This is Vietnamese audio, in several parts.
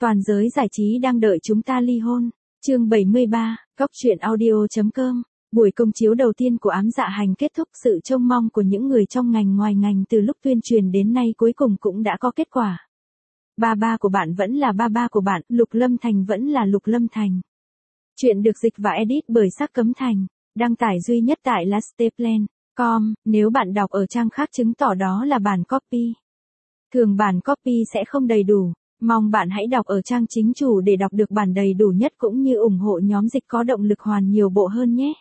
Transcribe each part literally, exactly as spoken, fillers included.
Toàn giới giải trí đang đợi chúng ta ly hôn. Chương bảy mươi ba, Cóc truyện audio.com. Buổi công chiếu đầu tiên của Ám Dạ Hành kết thúc, sự trông mong của những người trong ngành ngoài ngành từ lúc tuyên truyền đến nay cuối cùng cũng đã có kết quả. Ba ba của bạn vẫn là ba ba của bạn, Lục Lâm Thành vẫn là Lục Lâm Thành. Chuyện được dịch và edit bởi Sắc Cấm Thành, đăng tải duy nhất tại lasteplan chấm com, nếu bạn đọc ở trang khác chứng tỏ đó là bản copy. Thường bản copy sẽ không đầy đủ. Mong bạn hãy đọc ở trang chính chủ để đọc được bản đầy đủ nhất cũng như ủng hộ nhóm dịch có động lực hoàn nhiều bộ hơn nhé.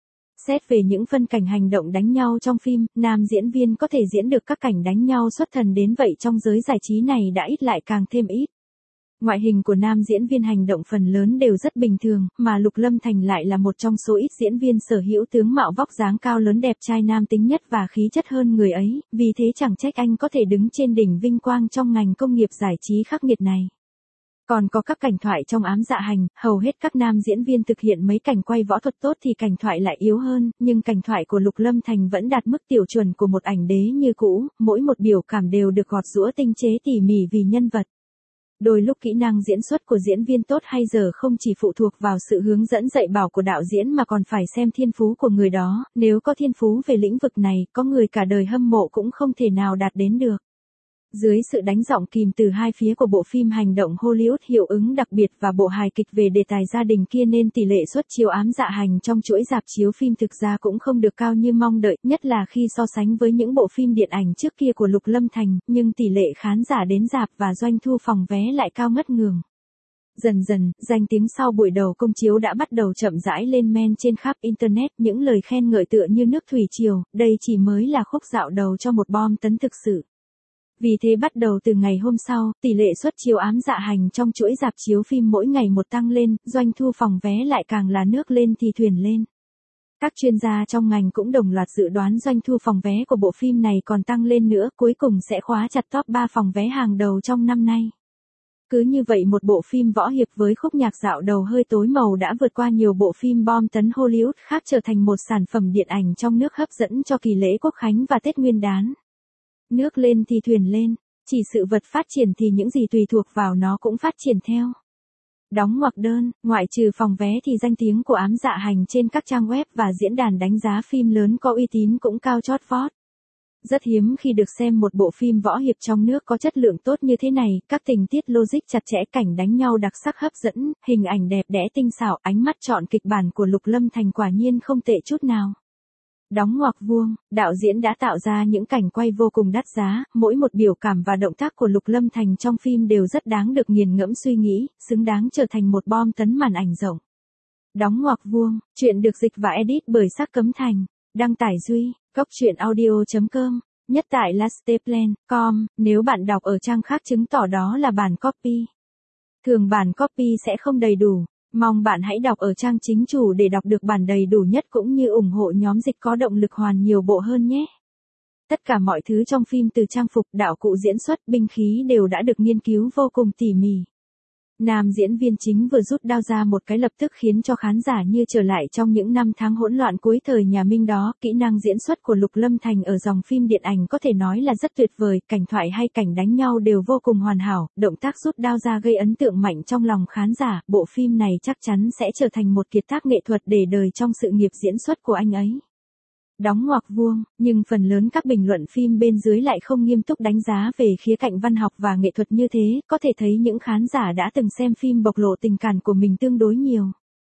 Xét về những phân cảnh hành động đánh nhau trong phim, nam diễn viên có thể diễn được các cảnh đánh nhau xuất thần đến vậy trong giới giải trí này đã ít lại càng thêm ít. Ngoại hình của nam diễn viên hành động phần lớn đều rất bình thường, mà Lục Lâm Thành lại là một trong số ít diễn viên sở hữu tướng mạo vóc dáng cao lớn đẹp trai nam tính nhất và khí chất hơn người ấy, vì thế chẳng trách anh có thể đứng trên đỉnh vinh quang trong ngành công nghiệp giải trí khắc nghiệt này. Còn có các cảnh thoại trong Ám Dạ Hành, hầu hết các nam diễn viên thực hiện mấy cảnh quay võ thuật tốt thì cảnh thoại lại yếu hơn, nhưng cảnh thoại của Lục Lâm Thành vẫn đạt mức tiêu chuẩn của một ảnh đế như cũ, mỗi một biểu cảm đều được gọt giũa tinh chế tỉ mỉ vì nhân vật. Đôi lúc kỹ năng diễn xuất của diễn viên tốt hay dở không chỉ phụ thuộc vào sự hướng dẫn dạy bảo của đạo diễn mà còn phải xem thiên phú của người đó, nếu có thiên phú về lĩnh vực này, có người cả đời hâm mộ cũng không thể nào đạt đến được. Dưới sự đánh giọng kìm từ hai phía của bộ phim hành động Hollywood hiệu ứng đặc biệt và bộ hài kịch về đề tài gia đình kia nên tỷ lệ suất chiếu Ám Dạ Hành trong chuỗi rạp chiếu phim thực ra cũng không được cao như mong đợi, nhất là khi so sánh với những bộ phim điện ảnh trước kia của Lục Lâm Thành, nhưng tỷ lệ khán giả đến rạp và doanh thu phòng vé lại cao ngất ngường. Dần dần, danh tiếng sau buổi đầu công chiếu đã bắt đầu chậm rãi lên men trên khắp Internet, những lời khen ngợi tựa như nước thủy triều, đây chỉ mới là khúc dạo đầu cho một bom tấn thực sự. Vì thế bắt đầu từ ngày hôm sau, tỷ lệ suất chiếu Ám Dạ Hành trong chuỗi rạp chiếu phim mỗi ngày một tăng lên, doanh thu phòng vé lại càng là nước lên thì thuyền lên. Các chuyên gia trong ngành cũng đồng loạt dự đoán doanh thu phòng vé của bộ phim này còn tăng lên nữa, cuối cùng sẽ khóa chặt top ba phòng vé hàng đầu trong năm nay. Cứ như vậy một bộ phim võ hiệp với khúc nhạc dạo đầu hơi tối màu đã vượt qua nhiều bộ phim bom tấn Hollywood khác trở thành một sản phẩm điện ảnh trong nước hấp dẫn cho kỳ lễ Quốc khánh và Tết Nguyên đán. Nước lên thì thuyền lên, chỉ sự vật phát triển thì những gì tùy thuộc vào nó cũng phát triển theo. Đóng ngoặc đơn, ngoại trừ phòng vé thì danh tiếng của Ám Dạ Hành trên các trang web và diễn đàn đánh giá phim lớn có uy tín cũng cao chót vót. Rất hiếm khi được xem một bộ phim võ hiệp trong nước có chất lượng tốt như thế này, các tình tiết logic chặt chẽ, cảnh đánh nhau đặc sắc hấp dẫn, hình ảnh đẹp đẽ tinh xảo, ánh mắt chọn kịch bản của Lục Lâm Thành quả nhiên không tệ chút nào. Đóng ngoặc vuông, đạo diễn đã tạo ra những cảnh quay vô cùng đắt giá, mỗi một biểu cảm và động tác của Lục Lâm Thành trong phim đều rất đáng được nghiền ngẫm suy nghĩ, xứng đáng trở thành một bom tấn màn ảnh rộng. Đóng ngoặc vuông, chuyện được dịch và edit bởi Sắc Cấm Thành, đăng tải duy, Cóc truyện audio.com, nhất tại lasteplan chấm com, nếu bạn đọc ở trang khác chứng tỏ đó là bản copy. Thường bản copy sẽ không đầy đủ. Mong bạn hãy đọc ở trang chính chủ để đọc được bản đầy đủ nhất cũng như ủng hộ nhóm dịch có động lực hoàn nhiều bộ hơn nhé. Tất cả mọi thứ trong phim từ trang phục, đạo cụ diễn xuất, binh khí đều đã được nghiên cứu vô cùng tỉ mỉ. Nam diễn viên chính vừa rút đao ra một cái lập tức khiến cho khán giả như trở lại trong những năm tháng hỗn loạn cuối thời nhà Minh đó. Kỹ năng diễn xuất của Lục Lâm Thành ở dòng phim điện ảnh có thể nói là rất tuyệt vời, cảnh thoại hay cảnh đánh nhau đều vô cùng hoàn hảo, động tác rút đao ra gây ấn tượng mạnh trong lòng khán giả. Bộ phim này chắc chắn sẽ trở thành một kiệt tác nghệ thuật để đời trong sự nghiệp diễn xuất của anh ấy. Đóng ngoặc vuông, nhưng phần lớn các bình luận phim bên dưới lại không nghiêm túc đánh giá về khía cạnh văn học và nghệ thuật như thế, có thể thấy những khán giả đã từng xem phim bộc lộ tình cảm của mình tương đối nhiều.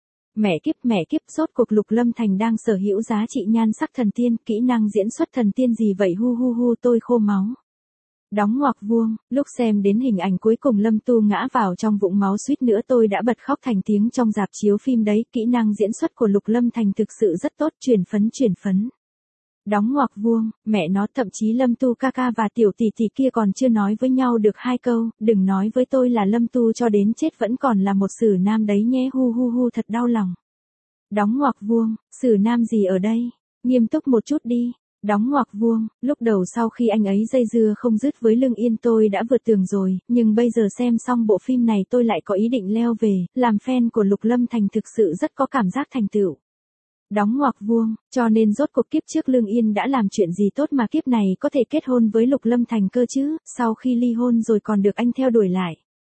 Mẹ kiếp mẹ kiếp, rốt cuộc Lục Lâm Thành đang sở hữu giá trị nhan sắc thần tiên, kỹ năng diễn xuất thần tiên gì vậy, hu hu hu tôi khô máu. Đóng ngoặc vuông, lúc xem đến hình ảnh cuối cùng Lâm Tu ngã vào trong vũng máu suýt nữa tôi đã bật khóc thành tiếng trong rạp chiếu phim đấy, kỹ năng diễn xuất của Lục Lâm Thành thực sự rất tốt, truyền phấn truyền phấn. Đóng ngoặc vuông, mẹ nó, thậm chí Lâm Tu ca ca và tiểu tỷ tỷ kia còn chưa nói với nhau được hai câu, đừng nói với tôi là Lâm Tu cho đến chết vẫn còn là một sử nam đấy nhé, hu hu hu thật đau lòng. Đóng ngoặc vuông, sử nam gì ở đây, nghiêm túc một chút đi. Đóng ngoặc vuông, lúc đầu sau khi anh ấy dây dưa không dứt với Lương Yên tôi đã vượt tường rồi, nhưng bây giờ xem xong bộ phim này tôi lại có ý định leo về, làm fan của Lục Lâm Thành thực sự rất có cảm giác thành tựu. Đóng ngoặc vuông, cho nên rốt cuộc kiếp trước Lương Yên đã làm chuyện gì tốt mà kiếp này có thể kết hôn với Lục Lâm Thành cơ chứ, sau khi ly hôn rồi còn được anh theo đuổi lại.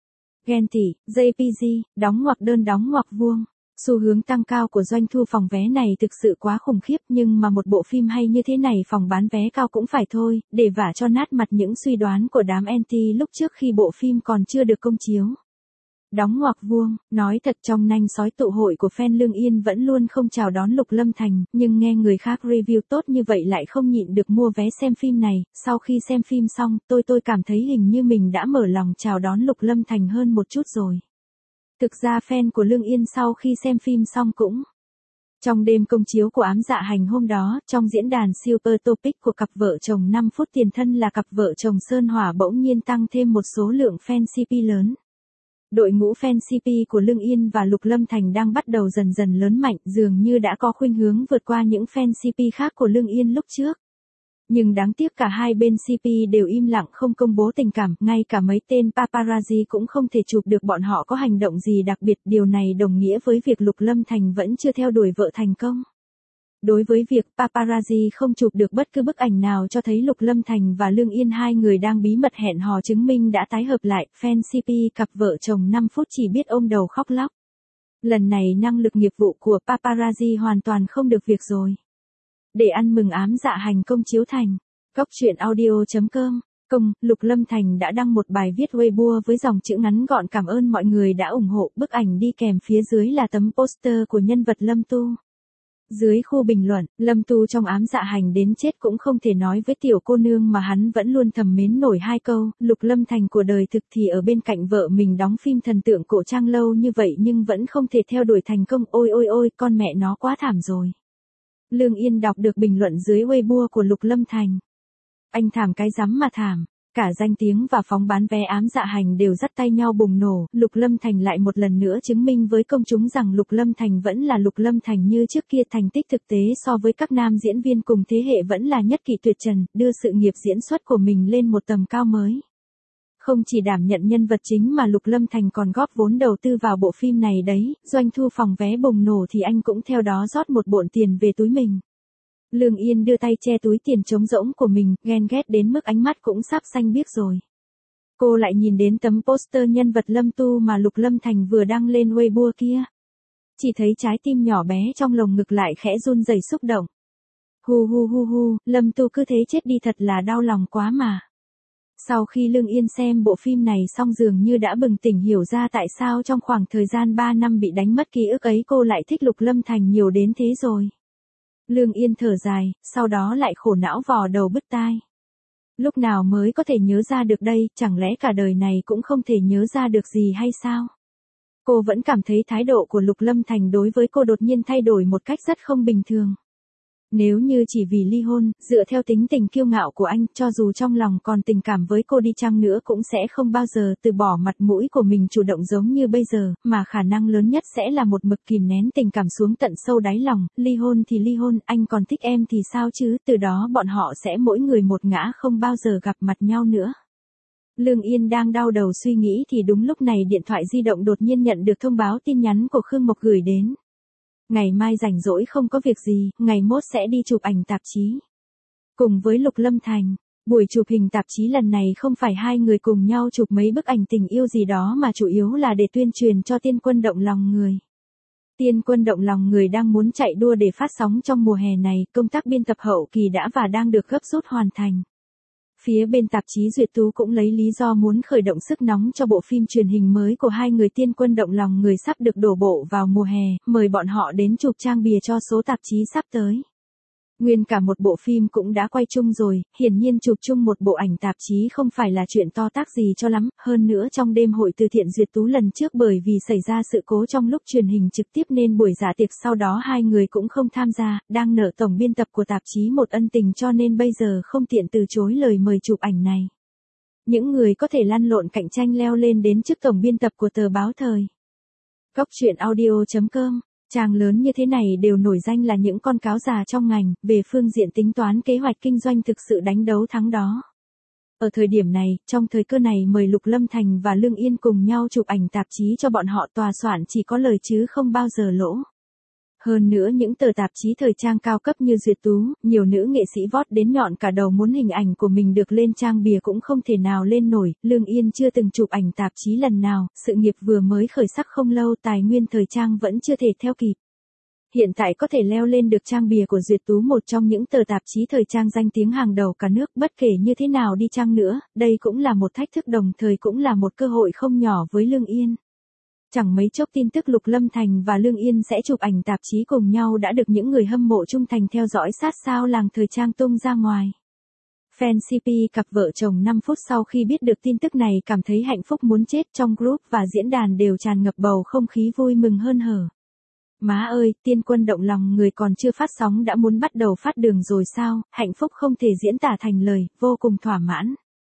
Ghen tị, jê pê giê, đóng ngoặc đơn đóng ngoặc vuông. Xu hướng tăng cao của doanh thu phòng vé này thực sự quá khủng khiếp, nhưng mà một bộ phim hay như thế này phòng bán vé cao cũng phải thôi, để vả cho nát mặt những suy đoán của đám anti lúc trước khi bộ phim còn chưa được công chiếu. Đóng ngoặc vuông, nói thật trong nanh sói tụ hội của fan Lương Yên vẫn luôn không chào đón Lục Lâm Thành, nhưng nghe người khác review tốt như vậy lại không nhịn được mua vé xem phim này, sau khi xem phim xong, tôi tôi cảm thấy hình như mình đã mở lòng chào đón Lục Lâm Thành hơn một chút rồi. Thực ra fan của Lương Yên sau khi xem phim xong cũng trong đêm công chiếu của Ám Dạ Hành hôm đó, trong diễn đàn Super Topic của cặp vợ chồng năm phút tiền thân là cặp vợ chồng Sơn Hỏa bỗng nhiên tăng thêm một số lượng fan xê pê lớn. Đội ngũ fan xê pê của Lương Yên và Lục Lâm Thành đang bắt đầu dần dần lớn mạnh, dường như đã có khuynh hướng vượt qua những fan xê pê khác của Lương Yên lúc trước. Nhưng đáng tiếc cả hai bên xê pê đều im lặng không công bố tình cảm, ngay cả mấy tên paparazzi cũng không thể chụp được bọn họ có hành động gì đặc biệt, điều này đồng nghĩa với việc Lục Lâm Thành vẫn chưa theo đuổi vợ thành công. Đối với việc paparazzi không chụp được bất cứ bức ảnh nào cho thấy Lục Lâm Thành và Lương Yên hai người đang bí mật hẹn hò chứng minh đã tái hợp lại, fan xê pê cặp vợ chồng năm phút chỉ biết ôm đầu khóc lóc. Lần này năng lực nghiệp vụ của paparazzi hoàn toàn không được việc rồi. Để ăn mừng Ám Dạ Hành công chiếu thành, Cóc Truyện Audio chấm com, công, Lục Lâm Thành đã đăng một bài viết Weibo với dòng chữ ngắn gọn cảm ơn mọi người đã ủng hộ, bức ảnh đi kèm phía dưới là tấm poster của nhân vật Lâm Tu. Dưới khu bình luận, Lâm Tu trong Ám Dạ Hành đến chết cũng không thể nói với tiểu cô nương mà hắn vẫn luôn thầm mến nổi hai câu, Lục Lâm Thành của đời thực thì ở bên cạnh vợ mình đóng phim thần tượng cổ trang lâu như vậy nhưng vẫn không thể theo đuổi thành công, ôi ôi ôi, con mẹ nó quá thảm rồi. Lương Yên đọc được bình luận dưới Weibo của Lục Lâm Thành. Anh thảm cái rắm mà thảm. Cả danh tiếng và phóng bán vé Ám Dạ Hành đều dắt tay nhau bùng nổ, Lục Lâm Thành lại một lần nữa chứng minh với công chúng rằng Lục Lâm Thành vẫn là Lục Lâm Thành như trước kia, thành tích thực tế so với các nam diễn viên cùng thế hệ vẫn là nhất kỷ tuyệt trần, đưa sự nghiệp diễn xuất của mình lên một tầm cao mới. Không chỉ đảm nhận nhân vật chính mà Lục Lâm Thành còn góp vốn đầu tư vào bộ phim này đấy, doanh thu phòng vé bùng nổ thì anh cũng theo đó rót một bộn tiền về túi mình. Lương Yên đưa tay che túi tiền trống rỗng của mình, ghen ghét đến mức ánh mắt cũng sắp xanh biếc rồi. Cô lại nhìn đến tấm poster nhân vật Lâm Tu mà Lục Lâm Thành vừa đăng lên Weibo kia. Chỉ thấy trái tim nhỏ bé trong lồng ngực lại khẽ run rẩy xúc động. Hu hu hu hu, Lâm Tu cứ thế chết đi thật là đau lòng quá mà. Sau khi Lương Yên xem bộ phim này xong dường như đã bừng tỉnh hiểu ra tại sao trong khoảng thời gian ba năm bị đánh mất ký ức ấy cô lại thích Lục Lâm Thành nhiều đến thế rồi. Lương Yên thở dài, sau đó lại khổ não vò đầu bứt tai. Lúc nào mới có thể nhớ ra được đây, chẳng lẽ cả đời này cũng không thể nhớ ra được gì hay sao? Cô vẫn cảm thấy thái độ của Lục Lâm Thành đối với cô đột nhiên thay đổi một cách rất không bình thường. Nếu như chỉ vì ly hôn, dựa theo tính tình kiêu ngạo của anh, cho dù trong lòng còn tình cảm với cô đi chăng nữa cũng sẽ không bao giờ từ bỏ mặt mũi của mình chủ động giống như bây giờ, mà khả năng lớn nhất sẽ là một mực kìm nén tình cảm xuống tận sâu đáy lòng, ly hôn thì ly hôn, anh còn thích em thì sao chứ, từ đó bọn họ sẽ mỗi người một ngã không bao giờ gặp mặt nhau nữa. Lương Yên đang đau đầu suy nghĩ thì đúng lúc này điện thoại di động đột nhiên nhận được thông báo tin nhắn của Khương Mộc gửi đến. Ngày mai rảnh rỗi không có việc gì, ngày mốt sẽ đi chụp ảnh tạp chí. Cùng với Lục Lâm Thành, buổi chụp hình tạp chí lần này không phải hai người cùng nhau chụp mấy bức ảnh tình yêu gì đó mà chủ yếu là để tuyên truyền cho Tiên Quân Động Lòng Người. Tiên Quân Động Lòng Người đang muốn chạy đua để phát sóng trong mùa hè này, công tác biên tập hậu kỳ đã và đang được gấp rút hoàn thành. Phía bên tạp chí Duyệt Tú cũng lấy lý do muốn khởi động sức nóng cho bộ phim truyền hình mới của hai người Tiên Quân Động Lòng Người sắp được đổ bộ vào mùa hè, mời bọn họ đến chụp trang bìa cho số tạp chí sắp tới. Nguyên cả một bộ phim cũng đã quay chung rồi, hiển nhiên chụp chung một bộ ảnh tạp chí không phải là chuyện to tát gì cho lắm, hơn nữa trong đêm hội từ thiện Duyệt Tú lần trước bởi vì xảy ra sự cố trong lúc truyền hình trực tiếp nên buổi dạ tiệc sau đó hai người cũng không tham gia, đang nợ tổng biên tập của tạp chí một ân tình cho nên bây giờ không tiện từ chối lời mời chụp ảnh này. Những người có thể lăn lộn cạnh tranh leo lên đến chức tổng biên tập của tờ báo Thời. Cóc Truyện Audio chấm com. Trang lớn như thế này đều nổi danh là những con cáo già trong ngành, về phương diện tính toán kế hoạch kinh doanh thực sự đánh đấu thắng đó. Ở thời điểm này, trong thời cơ này mời Lục Lâm Thành và Lương Yên cùng nhau chụp ảnh tạp chí cho bọn họ tòa soạn chỉ có lời chứ không bao giờ lỗ. Hơn nữa những tờ tạp chí thời trang cao cấp như Duyệt Tú, nhiều nữ nghệ sĩ vót đến nhọn cả đầu muốn hình ảnh của mình được lên trang bìa cũng không thể nào lên nổi, Lương Yên chưa từng chụp ảnh tạp chí lần nào, sự nghiệp vừa mới khởi sắc không lâu, tài nguyên thời trang vẫn chưa thể theo kịp. Hiện tại có thể leo lên được trang bìa của Duyệt Tú, một trong những tờ tạp chí thời trang danh tiếng hàng đầu cả nước, bất kể như thế nào đi chăng nữa, đây cũng là một thách thức đồng thời cũng là một cơ hội không nhỏ với Lương Yên. Chẳng mấy chốc tin tức Lục Lâm Thành và Lương Yên sẽ chụp ảnh tạp chí cùng nhau đã được những người hâm mộ trung thành theo dõi sát sao làng thời trang tung ra ngoài. Fan xê pê cặp vợ chồng năm phút sau khi biết được tin tức này cảm thấy hạnh phúc muốn chết, trong group và diễn đàn đều tràn ngập bầu không khí vui mừng hơn hở. Má ơi, tiên quân động lòng người còn chưa phát sóng đã muốn bắt đầu phát đường rồi sao, hạnh phúc không thể diễn tả thành lời, vô cùng thỏa mãn.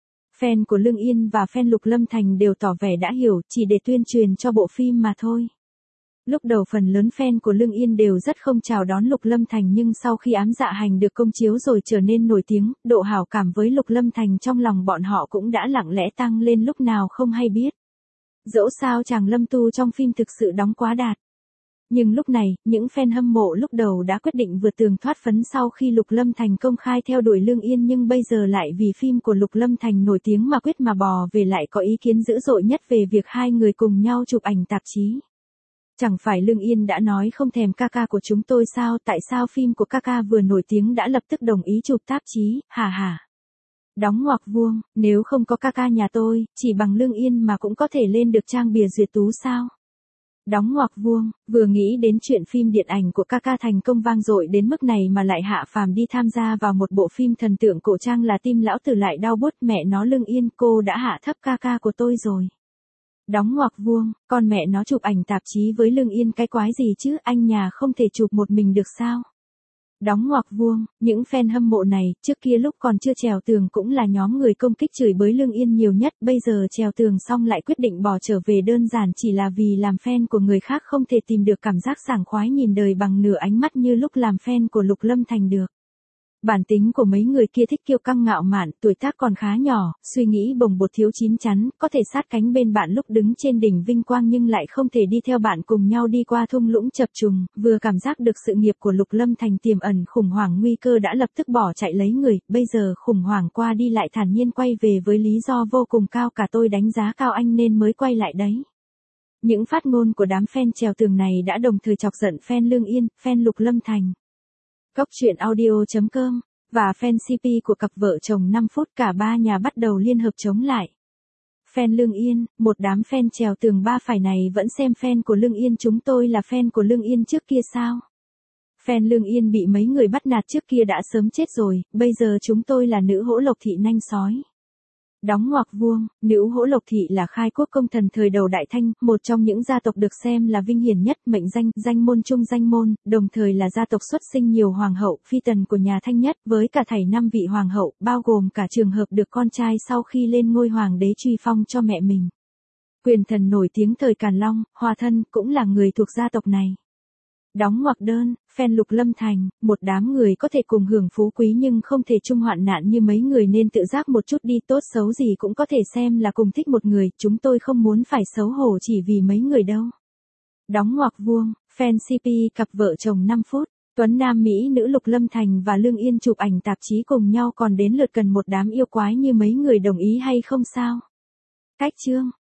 Fan của Lương Yên và fan Lục Lâm Thành đều tỏ vẻ đã hiểu, chỉ để tuyên truyền cho bộ phim mà thôi. Lúc đầu phần lớn fan của Lương Yên đều rất không chào đón Lục Lâm Thành, nhưng sau khi Ám Dạ Hành được công chiếu rồi trở nên nổi tiếng, độ hảo cảm với Lục Lâm Thành trong lòng bọn họ cũng đã lặng lẽ tăng lên lúc nào không hay biết. Dẫu sao chàng Lâm Tu trong phim thực sự đóng quá đạt. Nhưng lúc này, những fan hâm mộ lúc đầu đã quyết định vượt tường thoát phấn sau khi Lục Lâm Thành công khai theo đuổi Lương Yên, nhưng bây giờ lại vì phim của Lục Lâm Thành nổi tiếng mà quyết mà bò về, lại có ý kiến dữ dội nhất về việc hai người cùng nhau chụp ảnh tạp chí. Chẳng phải Lương Yên đã nói không thèm ca ca của chúng tôi sao, tại sao phim của ca ca vừa nổi tiếng đã lập tức đồng ý chụp tạp chí, hả hả. Đóng ngoặc vuông, nếu không có ca ca nhà tôi, chỉ bằng Lương Yên mà cũng có thể lên được trang bìa Duyệt Tú sao. Đóng ngoặc vuông, vừa nghĩ đến chuyện phim điện ảnh của ca ca thành công vang dội đến mức này mà lại hạ phàm đi tham gia vào một bộ phim thần tượng cổ trang là tim lão tử lại đau bút, mẹ nó Lương Yên, cô đã hạ thấp ca ca của tôi rồi. Đóng ngoặc vuông, con mẹ nó chụp ảnh tạp chí với Lương Yên cái quái gì chứ, anh nhà không thể chụp một mình được sao? Đóng ngoặc vuông, những fan hâm mộ này, trước kia lúc còn chưa trèo tường cũng là nhóm người công kích chửi bới Lương Yên nhiều nhất, bây giờ trèo tường xong lại quyết định bỏ trở về đơn giản chỉ là vì làm fan của người khác không thể tìm được cảm giác sảng khoái nhìn đời bằng nửa ánh mắt như lúc làm fan của Lục Lâm Thành được. Bản tính của mấy người kia thích kiêu căng ngạo mạn, tuổi tác còn khá nhỏ, suy nghĩ bồng bột thiếu chín chắn, có thể sát cánh bên bạn lúc đứng trên đỉnh vinh quang nhưng lại không thể đi theo bạn cùng nhau đi qua thung lũng chập trùng, vừa cảm giác được sự nghiệp của Lục Lâm Thành tiềm ẩn khủng hoảng nguy cơ đã lập tức bỏ chạy lấy người, bây giờ khủng hoảng qua đi lại thản nhiên quay về với lý do vô cùng cao, cả tôi đánh giá cao anh nên mới quay lại đấy. Những phát ngôn của đám fan trèo tường này đã đồng thời chọc giận fan Lương Yên, fan Lục Lâm Thành. Góc truyện audio chấm com và fan xê pê của cặp vợ chồng năm phút, cả ba nhà bắt đầu liên hợp chống lại. Fan Lương Yên, một đám fan trèo tường ba phải này vẫn xem fan của Lương Yên chúng tôi là fan của Lương Yên trước kia sao? Fan Lương Yên bị mấy người bắt nạt trước kia đã sớm chết rồi, bây giờ chúng tôi là nữ hỗ lộc thị nanh sói. Đóng ngoặc vuông, nữ hỗ lộc thị là khai quốc công thần thời đầu Đại Thanh, một trong những gia tộc được xem là vinh hiển nhất, mệnh danh, danh môn trung danh môn, đồng thời là gia tộc xuất sinh nhiều hoàng hậu, phi tần của nhà Thanh nhất, với cả thảy năm vị hoàng hậu, bao gồm cả trường hợp được con trai sau khi lên ngôi hoàng đế truy phong cho mẹ mình. Quyền thần nổi tiếng thời Càn Long, Hòa Thân, cũng là người thuộc gia tộc này. Đóng ngoặc đơn, fan Lục Lâm Thành, một đám người có thể cùng hưởng phú quý nhưng không thể chung hoạn nạn như mấy người nên tự giác một chút đi, tốt xấu gì cũng có thể xem là cùng thích một người, chúng tôi không muốn phải xấu hổ chỉ vì mấy người đâu. Đóng ngoặc vuông, fan xê pê cặp vợ chồng năm phút, Tuấn Nam Mỹ nữ Lục Lâm Thành và Lương Yên chụp ảnh tạp chí cùng nhau còn đến lượt cần một đám yêu quái như mấy người đồng ý hay không sao? Cách chương